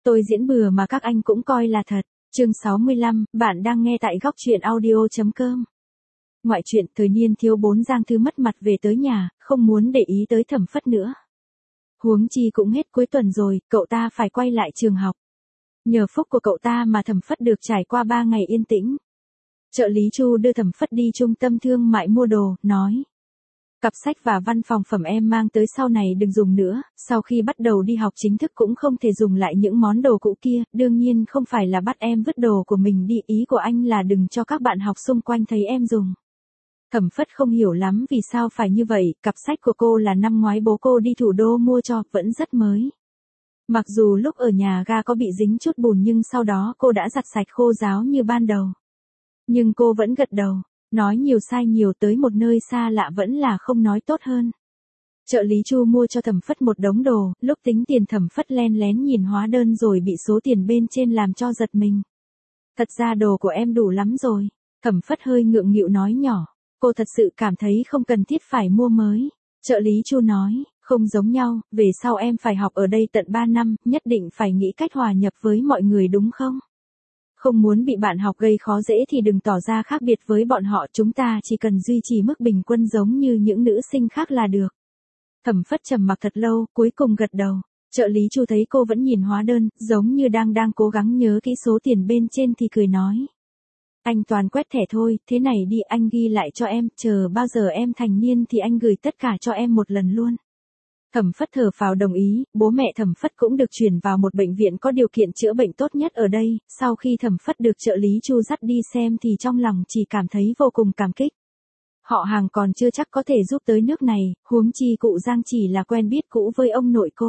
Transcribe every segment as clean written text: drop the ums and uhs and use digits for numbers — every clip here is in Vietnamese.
Tôi diễn bừa mà các anh cũng coi là thật. Chương 65, bạn đang nghe tại góc truyện audio.com. Ngoại truyện thời niên thiếu 4 Giang Thư mất mặt về tới nhà, không muốn để ý tới Thẩm Phất nữa. Huống chi cũng hết cuối tuần rồi, cậu ta phải quay lại trường học. Nhờ phúc của cậu ta mà Thẩm Phất được trải qua 3 ngày yên tĩnh. Trợ lý Chu đưa Thẩm Phất đi trung tâm thương mại mua đồ, nói. Cặp sách và văn phòng phẩm em mang tới sau này đừng dùng nữa, sau khi bắt đầu đi học chính thức cũng không thể dùng lại những món đồ cũ kia, đương nhiên không phải là bắt em vứt đồ của mình đi, ý của anh là đừng cho các bạn học xung quanh thấy em dùng. Thẩm Phất không hiểu lắm vì sao phải như vậy, cặp sách của cô là năm ngoái bố cô đi thủ đô mua cho, vẫn rất mới. Mặc dù lúc ở nhà ga có bị dính chút bùn nhưng sau đó cô đã giặt sạch khô ráo như ban đầu. Nhưng cô vẫn gật đầu. Nói nhiều sai nhiều, tới một nơi xa lạ vẫn là không nói tốt hơn. Trợ lý Chu mua cho Thẩm Phất một đống đồ, lúc tính tiền Thẩm Phất len lén nhìn hóa đơn rồi bị số tiền bên trên làm cho giật mình. Thật ra đồ của em đủ lắm rồi. Thẩm Phất hơi ngượng nghịu nói nhỏ. Cô thật sự cảm thấy không cần thiết phải mua mới. Trợ lý Chu nói, không giống nhau, về sau em phải học ở đây tận 3 năm, nhất định phải nghĩ cách hòa nhập với mọi người đúng không? Không muốn bị bạn học gây khó dễ thì đừng tỏ ra khác biệt với bọn họ, chúng ta chỉ cần duy trì mức bình quân giống như những nữ sinh khác là được. Thẩm Phất trầm mặc thật lâu, cuối cùng gật đầu. Trợ lý Chu thấy cô vẫn nhìn hóa đơn, giống như đang cố gắng nhớ kỹ số tiền bên trên thì cười nói. Anh toàn quét thẻ thôi, thế này đi anh ghi lại cho em, chờ bao giờ em thành niên thì anh gửi tất cả cho em một lần luôn. Thẩm Phất thở phào đồng ý, bố mẹ Thẩm Phất cũng được chuyển vào một bệnh viện có điều kiện chữa bệnh tốt nhất ở đây, sau khi Thẩm Phất được trợ lý Chu dắt đi xem thì trong lòng chỉ cảm thấy vô cùng cảm kích. Họ hàng còn chưa chắc có thể giúp tới nước này, huống chi cụ Giang chỉ là quen biết cũ với ông nội cô.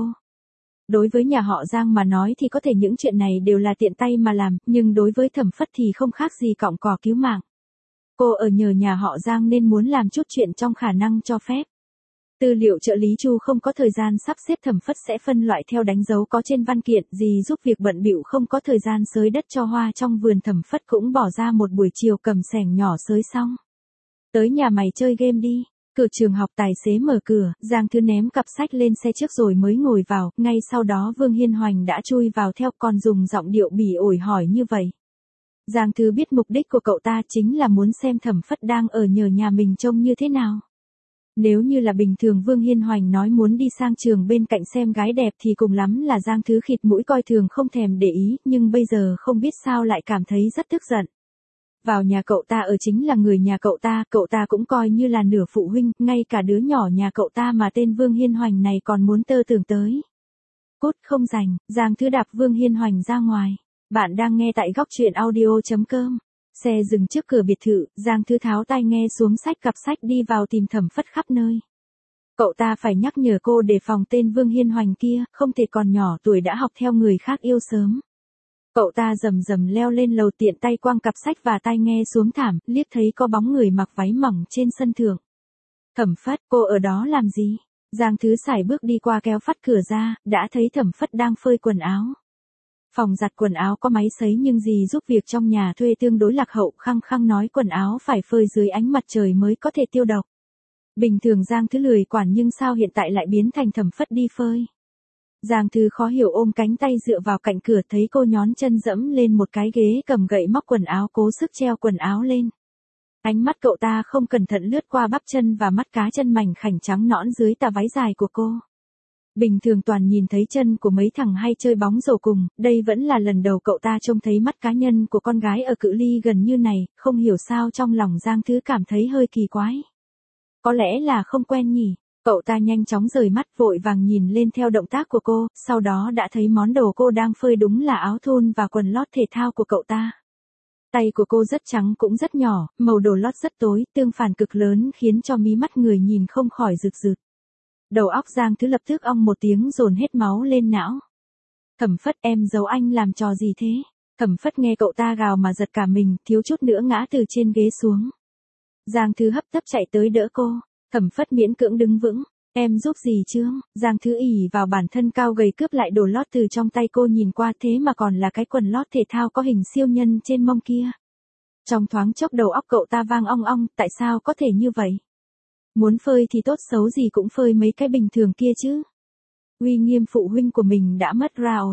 Đối với nhà họ Giang mà nói thì có thể những chuyện này đều là tiện tay mà làm, nhưng đối với Thẩm Phất thì không khác gì cọng cỏ cứu mạng. Cô ở nhờ nhà họ Giang nên muốn làm chút chuyện trong khả năng cho phép. Tư liệu trợ lý Chu không có thời gian sắp xếp, Thẩm Phất sẽ phân loại theo đánh dấu có trên văn kiện, gì giúp việc bận bịu không có thời gian xới đất cho hoa trong vườn. Thẩm Phất cũng bỏ ra một buổi chiều cầm xẻng nhỏ xới xong. Tới nhà mày chơi game đi. Cửa trường học tài xế mở cửa, Giang Thư ném cặp sách lên xe trước rồi mới ngồi vào, ngay sau đó Vương Hiên Hoành đã chui vào theo, còn dùng giọng điệu bỉ ổi hỏi như vậy. Giang Thư biết mục đích của cậu ta chính là muốn xem Thẩm Phất đang ở nhờ nhà mình trông như thế nào. Nếu như là bình thường Vương Hiên Hoành nói muốn đi sang trường bên cạnh xem gái đẹp thì cùng lắm là Giang Thư khịt mũi coi thường không thèm để ý, nhưng bây giờ không biết sao lại cảm thấy rất tức giận. Vào nhà cậu ta ở chính là người nhà cậu ta cũng coi như là nửa phụ huynh, ngay cả đứa nhỏ nhà cậu ta mà tên Vương Hiên Hoành này còn muốn tơ tưởng tới. Cút không rảnh, Giang Thư đạp Vương Hiên Hoành ra ngoài. Bạn đang nghe tại góc truyện audio.com. Xe dừng trước cửa biệt thự, Giang Thư tháo tai nghe xuống xách cặp sách đi vào tìm Thẩm Phất khắp nơi. Cậu ta phải nhắc nhở cô đề phòng tên Vương Hiên Hoành kia, không thể còn nhỏ tuổi đã học theo người khác yêu sớm. Cậu ta rầm rầm leo lên lầu, tiện tay quăng cặp sách và tai nghe xuống thảm, liếc thấy có bóng người mặc váy mỏng trên sân thượng. Thẩm Phất, cô ở đó làm gì? Giang Thư sải bước đi qua kéo phắt cửa ra, đã thấy Thẩm Phất đang phơi quần áo. Phòng giặt quần áo có máy sấy nhưng dì giúp việc trong nhà thuê tương đối lạc hậu, khăng khăng nói quần áo phải phơi dưới ánh mặt trời mới có thể tiêu độc. Bình thường Giang Thư lười quản nhưng sao hiện tại lại biến thành Thẩm Phất đi phơi. Giang Thư khó hiểu ôm cánh tay dựa vào cạnh cửa, thấy cô nhón chân dẫm lên một cái ghế cầm gậy móc quần áo cố sức treo quần áo lên. Ánh mắt cậu ta không cẩn thận lướt qua bắp chân và mắt cá chân mảnh khảnh trắng nõn dưới tà váy dài của cô. Bình thường toàn nhìn thấy chân của mấy thằng hay chơi bóng rổ cùng, đây vẫn là lần đầu cậu ta trông thấy mắt cá nhân của con gái ở cự ly gần như này, không hiểu sao trong lòng Giang Thư cảm thấy hơi kỳ quái. Có lẽ là không quen nhỉ, cậu ta nhanh chóng rời mắt vội vàng nhìn lên theo động tác của cô, sau đó đã thấy món đồ cô đang phơi đúng là áo thun và quần lót thể thao của cậu ta. Tay của cô rất trắng cũng rất nhỏ, màu đồ lót rất tối, tương phản cực lớn khiến cho mí mắt người nhìn không khỏi rực rực. Đầu óc Giang Thư lập tức ong một tiếng dồn hết máu lên não. Thẩm Phất, em giấu anh làm trò gì thế? Thẩm Phất nghe cậu ta gào mà giật cả mình, thiếu chút nữa ngã từ trên ghế xuống. Giang Thư hấp tấp chạy tới đỡ cô. Thẩm Phất miễn cưỡng đứng vững. Em giúp gì chứ? Giang Thư ỉ vào bản thân cao gầy cướp lại đồ lót từ trong tay cô, nhìn qua thế mà còn là cái quần lót thể thao có hình siêu nhân trên mông kia. Trong thoáng chốc đầu óc cậu ta vang ong ong, tại sao có thể như vậy? Muốn phơi thì tốt xấu gì cũng phơi mấy cái bình thường kia chứ. Uy nghiêm phụ huynh của mình đã mất ra rồi.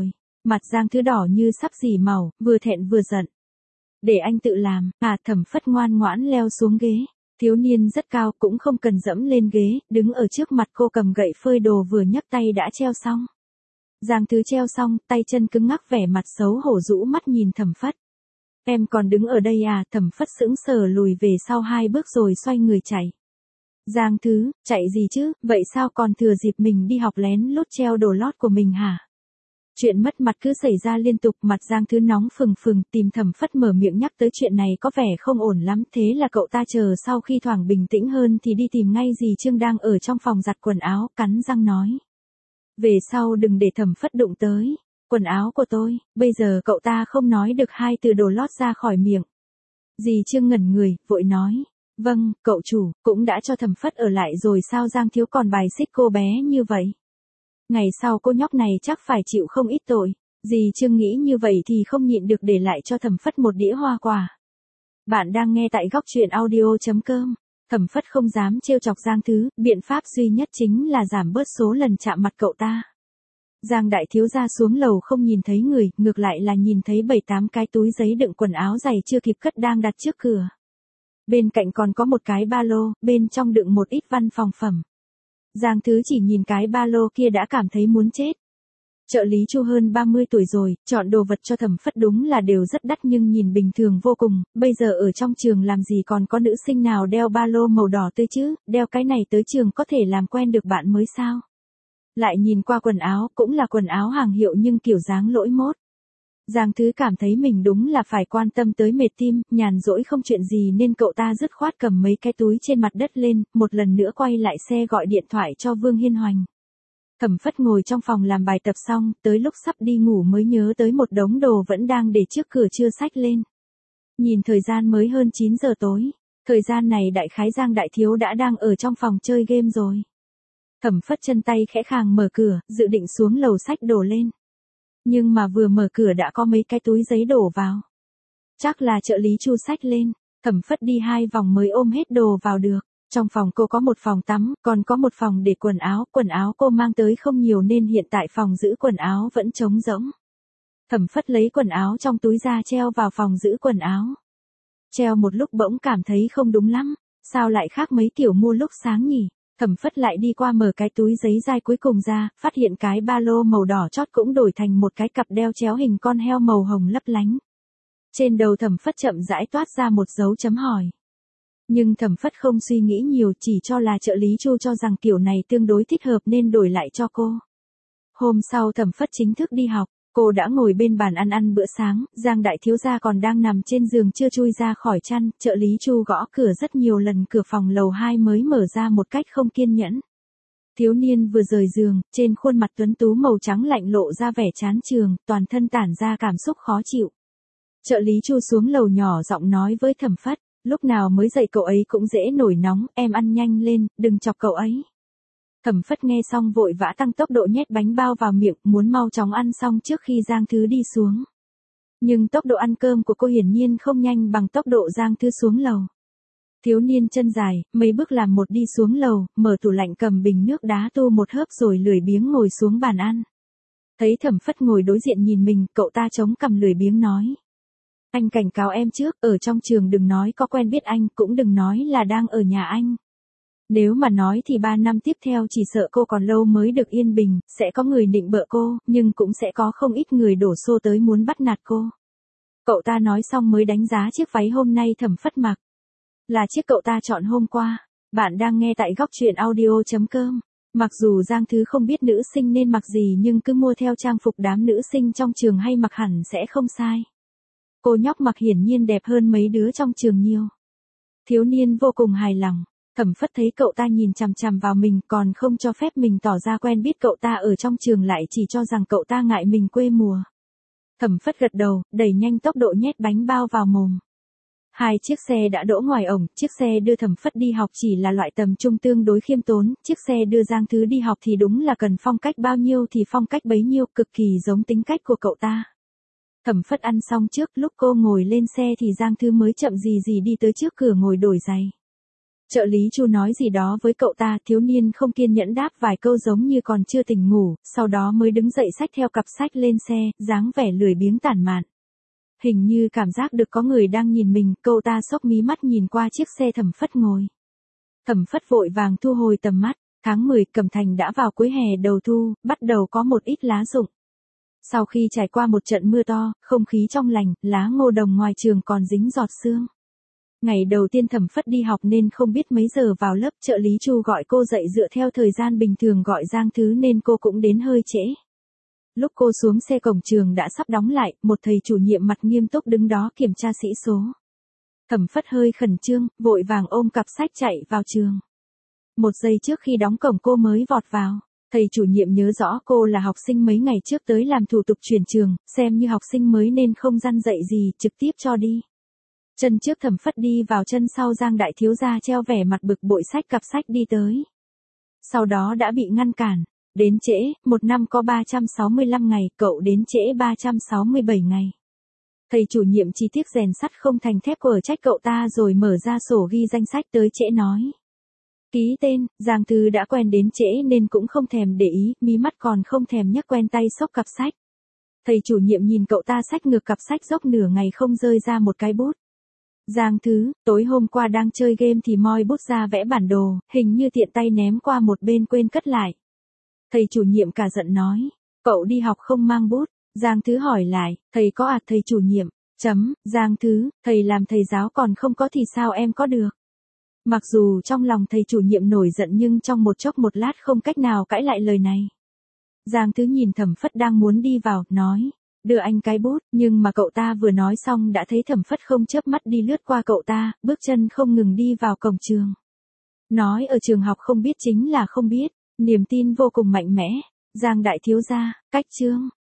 Mặt Giang Thứ đỏ như sắp dì màu, vừa thẹn vừa giận. Để anh tự làm, Thẩm Phất ngoan ngoãn leo xuống ghế. Thiếu niên rất cao cũng không cần dẫm lên ghế, đứng ở trước mặt cô cầm gậy phơi đồ vừa nhấc tay đã treo xong. Giang Thứ treo xong, tay chân cứng ngắc vẻ mặt xấu hổ rũ mắt nhìn Thẩm Phất. Em còn đứng ở đây à? Thẩm Phất sững sờ lùi về sau 2 bước rồi xoay người chạy. Giang Thứ, chạy gì chứ, vậy sao còn thừa dịp mình đi học lén lút treo đồ lót của mình hả? Chuyện mất mặt cứ xảy ra liên tục, mặt Giang Thứ nóng phừng phừng, tìm Thẩm Phất mở miệng nhắc tới chuyện này có vẻ không ổn lắm, thế là cậu ta chờ sau khi thoảng bình tĩnh hơn thì đi tìm ngay dì Trương đang ở trong phòng giặt quần áo, cắn răng nói. Về sau đừng để Thẩm Phất đụng tới quần áo của tôi. Bây giờ cậu ta không nói được 2 từ đồ lót ra khỏi miệng. Dì Trương ngẩn người, vội nói. Vâng, cậu chủ, cũng đã cho Thẩm Phất ở lại rồi sao? Giang Thiếu còn bài xích cô bé như vậy. Ngày sau cô nhóc này chắc phải chịu không ít tội. Dì Trương nghĩ như vậy thì không nhịn được để lại cho Thẩm Phất một đĩa hoa quả. Bạn đang nghe tại góc truyện audio.com. Thẩm Phất không dám trêu chọc Giang Thứ, biện pháp duy nhất chính là giảm bớt số lần chạm mặt cậu ta. Giang đại thiếu gia xuống lầu không nhìn thấy người, ngược lại là nhìn thấy 7-8 cái túi giấy đựng quần áo giày chưa kịp cất đang đặt trước cửa. Bên cạnh còn có một cái ba lô, bên trong đựng một ít văn phòng phẩm. Giang Thứ chỉ nhìn cái ba lô kia đã cảm thấy muốn chết. Trợ lý Chu hơn 30 tuổi rồi, chọn đồ vật cho Thẩm Phất đúng là đều rất đắt nhưng nhìn bình thường vô cùng, bây giờ ở trong trường làm gì còn có nữ sinh nào đeo ba lô màu đỏ tươi chứ, đeo cái này tới trường có thể làm quen được bạn mới sao. Lại nhìn qua quần áo, cũng là quần áo hàng hiệu nhưng kiểu dáng lỗi mốt. Giang Thứ cảm thấy mình đúng là phải quan tâm tới mệt tim, nhàn rỗi không chuyện gì nên cậu ta dứt khoát cầm mấy cái túi trên mặt đất lên, một lần nữa quay lại xe gọi điện thoại cho Vương Hiên Hoành. Thẩm Phất ngồi trong phòng làm bài tập xong, tới lúc sắp đi ngủ mới nhớ tới một đống đồ vẫn đang để trước cửa chưa xách lên. Nhìn thời gian mới hơn 9 giờ tối, thời gian này đại khái Giang đại thiếu đã đang ở trong phòng chơi game rồi. Thẩm Phất chân tay khẽ khàng mở cửa, dự định xuống lầu xách đồ lên. Nhưng mà vừa mở cửa đã có mấy cái túi giấy đổ vào. Chắc là trợ lý Chu xách lên, Thẩm Phất đi 2 vòng mới ôm hết đồ vào được. Trong phòng cô có một phòng tắm, còn có một phòng để quần áo cô mang tới không nhiều nên hiện tại phòng giữ quần áo vẫn trống rỗng. Thẩm Phất lấy quần áo trong túi ra treo vào phòng giữ quần áo. Treo một lúc bỗng cảm thấy không đúng lắm, sao lại khác mấy kiểu mua lúc sáng nhỉ? Thẩm Phất lại đi qua mở cái túi giấy dai cuối cùng ra, phát hiện cái ba lô màu đỏ chót cũng đổi thành một cái cặp đeo chéo hình con heo màu hồng lấp lánh. Trên đầu Thẩm Phất chậm rãi toát ra một dấu chấm hỏi. Nhưng Thẩm Phất không suy nghĩ nhiều, chỉ cho là trợ lý Chu cho rằng kiểu này tương đối thích hợp nên đổi lại cho cô. Hôm sau Thẩm Phất chính thức đi học, cô đã ngồi bên bàn ăn bữa sáng, Giang đại thiếu gia còn đang nằm trên giường chưa chui ra khỏi chăn, trợ lý Chu gõ cửa rất nhiều lần, cửa phòng lầu 2 mới mở ra một cách không kiên nhẫn. Thiếu niên vừa rời giường, trên khuôn mặt tuấn tú màu trắng lạnh lộ ra vẻ chán chường, toàn thân tản ra cảm xúc khó chịu. Trợ lý Chu xuống lầu nhỏ giọng nói với Thẩm Phất. Lúc nào mới dậy cậu ấy cũng dễ nổi nóng, em ăn nhanh lên, đừng chọc cậu ấy. Thẩm Phất nghe xong vội vã tăng tốc độ nhét bánh bao vào miệng, muốn mau chóng ăn xong trước khi Giang Thứ đi xuống. Nhưng tốc độ ăn cơm của cô hiển nhiên không nhanh bằng tốc độ Giang Thứ xuống lầu. Thiếu niên chân dài, mấy bước làm một đi xuống lầu, mở tủ lạnh cầm bình nước đá tu một hớp rồi lười biếng ngồi xuống bàn ăn. Thấy Thẩm Phất ngồi đối diện nhìn mình, cậu ta chống cằm lười biếng nói. Anh cảnh cáo em trước, ở trong trường đừng nói có quen biết anh, cũng đừng nói là đang ở nhà anh. Nếu mà nói thì 3 năm tiếp theo chỉ sợ cô còn lâu mới được yên bình, sẽ có người nịnh bợ cô, nhưng cũng sẽ có không ít người đổ xô tới muốn bắt nạt cô. Cậu ta nói xong mới đánh giá chiếc váy hôm nay Thẩm Phất mặc. Là chiếc cậu ta chọn hôm qua. Bạn đang nghe tại góc truyện audio.com. Mặc dù Giang Thứ không biết nữ sinh nên mặc gì nhưng cứ mua theo trang phục đám nữ sinh trong trường hay mặc hẳn sẽ không sai. Cô nhóc mặc hiển nhiên đẹp hơn mấy đứa trong trường nhiều. Thiếu niên vô cùng hài lòng. Thẩm Phất thấy cậu ta nhìn chằm chằm vào mình còn không cho phép mình tỏ ra quen biết cậu ta ở trong trường, lại chỉ cho rằng cậu ta ngại mình quê mùa. Thẩm Phất gật đầu, đẩy nhanh tốc độ nhét bánh bao vào mồm. 2 chiếc xe đã đỗ ngoài ổng, chiếc xe đưa Thẩm Phất đi học chỉ là loại tầm trung tương đối khiêm tốn, chiếc xe đưa Giang Thứ đi học thì đúng là cần phong cách bao nhiêu thì phong cách bấy nhiêu, cực kỳ giống tính cách của cậu ta. Thẩm Phất ăn xong trước, lúc cô ngồi lên xe thì Giang Thứ mới chậm gì gì đi tới trước cửa ngồi đổi giày. Trợ lý Chu nói gì đó với cậu ta, thiếu niên không kiên nhẫn đáp vài câu giống như còn chưa tỉnh ngủ, sau đó mới đứng dậy xách theo cặp sách lên xe, dáng vẻ lười biếng tản mạn. Hình như cảm giác được có người đang nhìn mình, cậu ta xốc mí mắt nhìn qua chiếc xe Thẩm Phất ngồi. Thẩm Phất vội vàng thu hồi tầm mắt, tháng 10 Cẩm Thành đã vào cuối hè đầu thu, bắt đầu có một ít lá rụng. Sau khi trải qua một trận mưa to, không khí trong lành, lá ngô đồng ngoài trường còn dính giọt sương. Ngày đầu tiên Thẩm Phất đi học nên không biết mấy giờ vào lớp, trợ lý Chu gọi cô dậy dựa theo thời gian bình thường gọi Giang Thứ nên cô cũng đến hơi trễ. Lúc cô xuống xe cổng trường đã sắp đóng lại, một thầy chủ nhiệm mặt nghiêm túc đứng đó kiểm tra sĩ số. Thẩm Phất hơi khẩn trương, vội vàng ôm cặp sách chạy vào trường. Một giây trước khi đóng cổng cô mới vọt vào. Thầy chủ nhiệm nhớ rõ cô là học sinh mấy ngày trước tới làm thủ tục chuyển trường, xem như học sinh mới nên không răn dạy gì, trực tiếp cho đi. Chân trước Thẩm Phất đi vào, chân sau Giang đại thiếu gia treo vẻ mặt bực bội xách cặp sách đi tới. Sau đó đã bị ngăn cản. Đến trễ, một năm có 365 ngày, cậu đến trễ 367 ngày. Thầy chủ nhiệm chi tiết rèn sắt không thành thép ở trách cậu ta rồi mở ra sổ ghi danh sách tới trễ nói. Ký tên, Giang Thứ đã quen đến trễ nên cũng không thèm để ý, mí mắt còn không thèm nhấc quen tay xốc cặp sách. Thầy chủ nhiệm nhìn cậu ta xách ngược cặp sách dốc nửa ngày không rơi ra một cái bút. Giang Thứ, tối hôm qua đang chơi game thì moi bút ra vẽ bản đồ, hình như tiện tay ném qua một bên quên cất lại. Thầy chủ nhiệm cả giận nói, cậu đi học không mang bút. Giang Thứ hỏi lại, thầy có à? Thầy chủ nhiệm, Giang Thứ, thầy làm thầy giáo còn không có thì sao em có được. Mặc dù trong lòng thầy chủ nhiệm nổi giận nhưng trong một chốc một lát không cách nào cãi lại lời này. Giang Thứ nhìn Thẩm Phất đang muốn đi vào, nói, đưa anh cái bút, nhưng mà cậu ta vừa nói xong đã thấy Thẩm Phất không chớp mắt đi lướt qua cậu ta, bước chân không ngừng đi vào cổng trường. Nói ở trường học không biết chính là không biết, niềm tin vô cùng mạnh mẽ. Giang đại thiếu gia, cách chương.